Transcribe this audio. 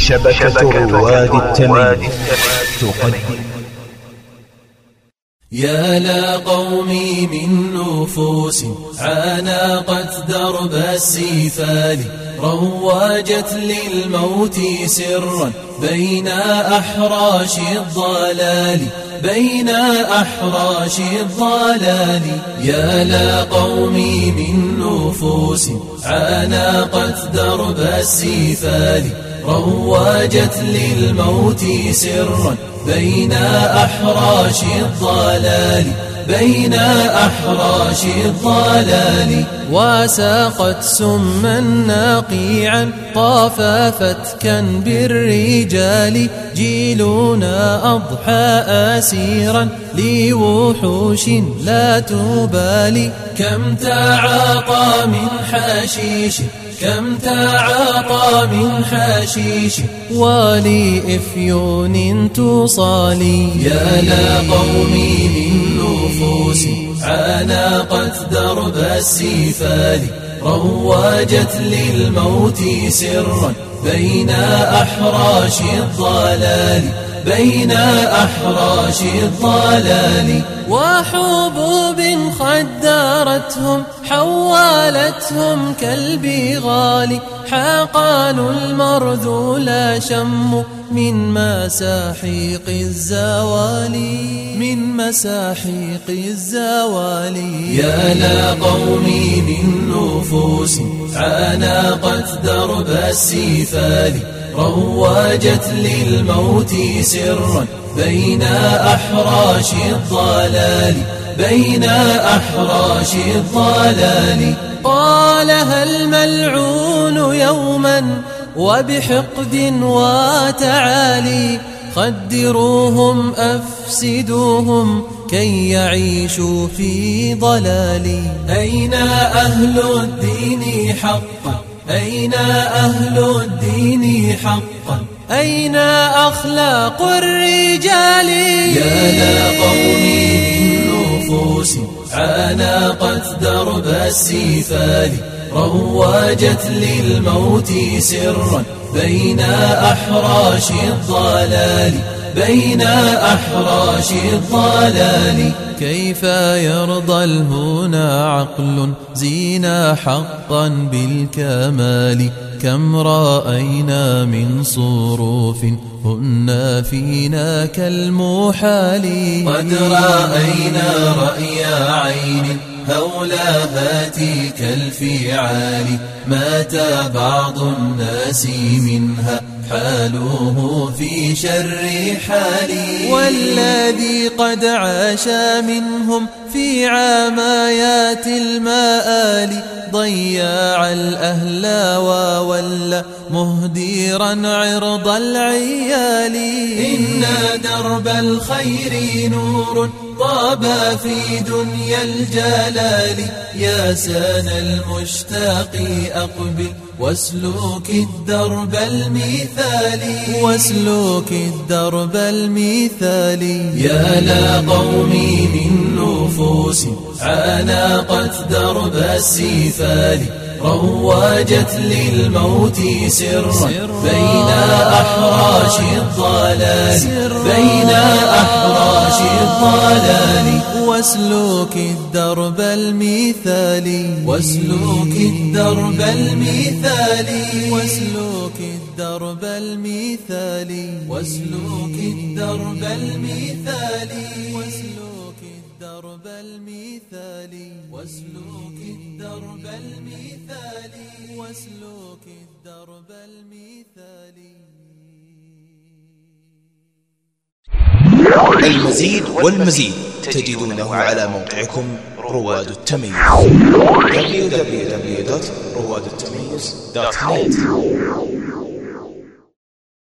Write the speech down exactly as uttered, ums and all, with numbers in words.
شبكة رواد التمييز تقدم. يا لا قومي من نفوس عانقت درب السفال، رواجت للموت سرا بين أحراش الضلال، بين أحراش الضلال. يا لا قومي من نفوس عانقت درب السفال، رواجت للموت سرا بين أحراش الضلال، بين أحراش الضلال. وساقت سما نقيعا طاف فتكا بالرجال، جيلنا أضحى أسيرا لوحوش لا تبالي. كم تعاطى من حشيش، كم تعاطى من حشيش، ولإفيون تصالي. يا لا قومي من نفوس عانقت درب السفال، رواجت للموت سرا بين أحراش الضلال، بين أحراش الضلال. وحبوب خدرتهم حولتهم كالبغال، حقنوا المرذول شم من مساحيق الزوال، من مساحيق الزوال. يا لا قومي من نفوس عانقت درب السفال، رواجت للموت سرا بين أحراش الضلال، بين أحراش الضلال. قالها الملعون يوما وبحقد وتعالي، خدروهم أفسدوهم كي يعيشوا في ضلال. أين أهل الدين حقا، أين أهل الدين حقا، أين أخلاق الرجال. يا لا قومي من نفوس عانقت درب السفال، رواجت للموت سرا بين أحراش الضلال، بين أحراش الضلال. كيف يرضى الهنا عقل زينا حقا بالكمال، كم رأينا من صروف هن فينا كالمحال. قد رأينا رأي عين هولاهات كالفعال، مات بعض الناس منها حالوه في شر حالي. والذي قد عاش منهم في عمايات المآل، ضيع الأهل وولى مهديرا عرض العيال. إن درب الخير نور طاب في دنيا الجلال، يا سان المشتاق أقبل واسلوك الدرب المثالي، واسلوك الدرب المثالي. يا لا قومي من نفوس عانقت درب السفال، رواجت للموت سرا بين أحراش الضلال، بين أحراش الضلال. واسلوك الدرب المثالي، واسلوك الدرب المثالي، واسلوك الدرب المثالي، واسلوك الدرب المثالي، واسلوك الدرب المثالي، واسلوك الدرب المثالي، واسلوك الدرب المثالي. المزيد والمزيد تجدونه على موقعكم رواد التمييز دبليو دبليو دبليو دوت رواد التمييز دوت نت.